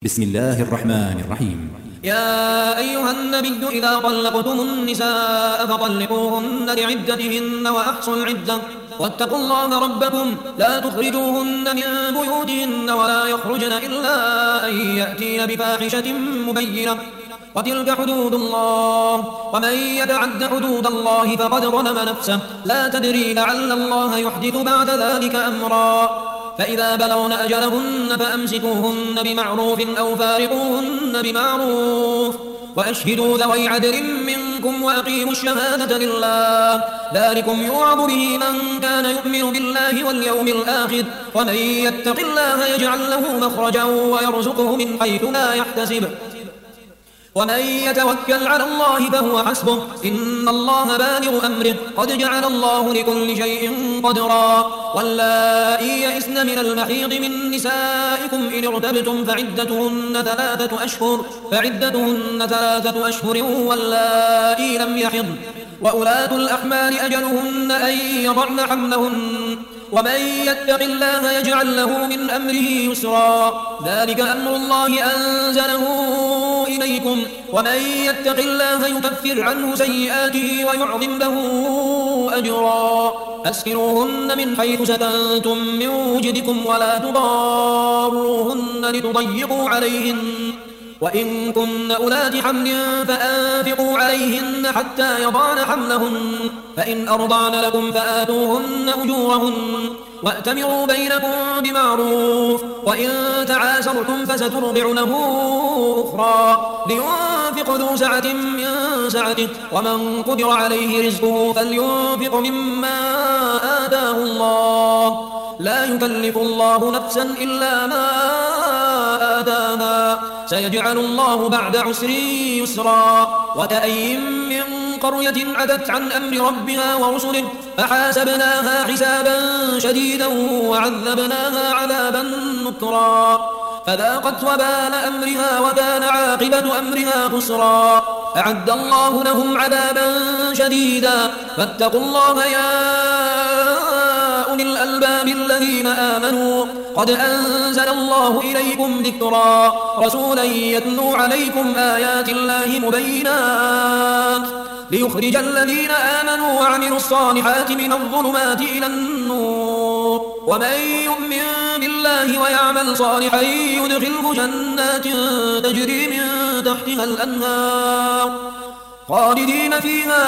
بسم الله الرحمن الرحيم. يا أيها النبي إذا طلقتم النساء فطلقوهن لعدتهن وأحصوا العدة واتقوا الله ربكم لا تخرجوهن من بيوتهن ولا يخرجن إلا أن يأتين بفاحشة مبينة وتلك حدود الله ومن يتعد حدود الله فقد ظلم نفسه لا تدري لعل الله يحدث بعد ذلك أمرا فإذا بلغن أجلهن فأمسكوهن بمعروف أو فارقوهن بمعروف وأشهدوا ذوي عدل منكم وأقيموا الشهادة لله ذلكم يوعظ به من كان يؤمن بالله واليوم الآخر ومن يتق الله يجعل له مخرجا ويرزقه من حيث لا يحتسب ومن يتوكل على الله فهو حسبه إن الله بالغ أمره قد جعل الله لكل شيء قدرا واللائي يئسن من المحيض من نسائكم إن ارتبتم فعدتهن ثلاثة أشهر واللائي لم يحضن وأولاة الأحمال أجلهن أن يضعن حملهن ومن يتق الله يجعل له من أمره يسرا ذلك أمر الله أنزله إليكم ومن يتق الله يكفر عنه سيئاته ويعظم له أجرا أسكنوهن من حيث سكنتم من وجدكم ولا تضاروهن لتضيقوا عليهن وإن كن أولات حمل فأنفقوا عليهن حتى يضعن حملهن فإن أرضعن لكم فآتوهن أجورهن وأتمروا بينكم بمعروف وإن تعاسرتم فسترضع له أخرى لينفق ذو سعة من سعته ومن قدر عليه رزقه فلينفق مما آتاه الله لا يكلف الله نفسا إلا ما آتاها سيجعل الله بعد عسر يسرا وكأي من قرية عتت عن أمر ربها ورسله فحاسبناها حسابا شديدا وعذبناها عذابا نكرا فذاقت وبال أمرها وكان عاقبة أمرها خسرا أعد الله لهم عذابا شديدا فاتقوا الله يا أولي الألباب الذين آمنوا قد أنزل الله إليكم ذكرا رسولا يتلو عليكم آيات الله مبينات ليخرج الذين آمنوا وعملوا الصالحات من الظلمات إلى النور ومن يؤمن بالله ويعمل صالحا يدخله جنات تجري من تحتها الأنهار خالدين فيها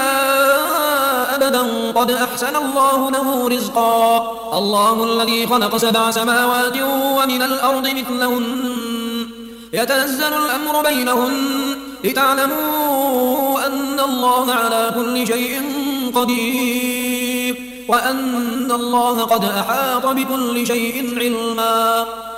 أبدا قد أحسن الله له رزقا الله الذي خلق 7 سماوات ومن الأرض مثلهن يتنزل الأمر بينهن لتعلموا أن الله على كل شيء قدير وأن الله قد أحاط بكل شيء علما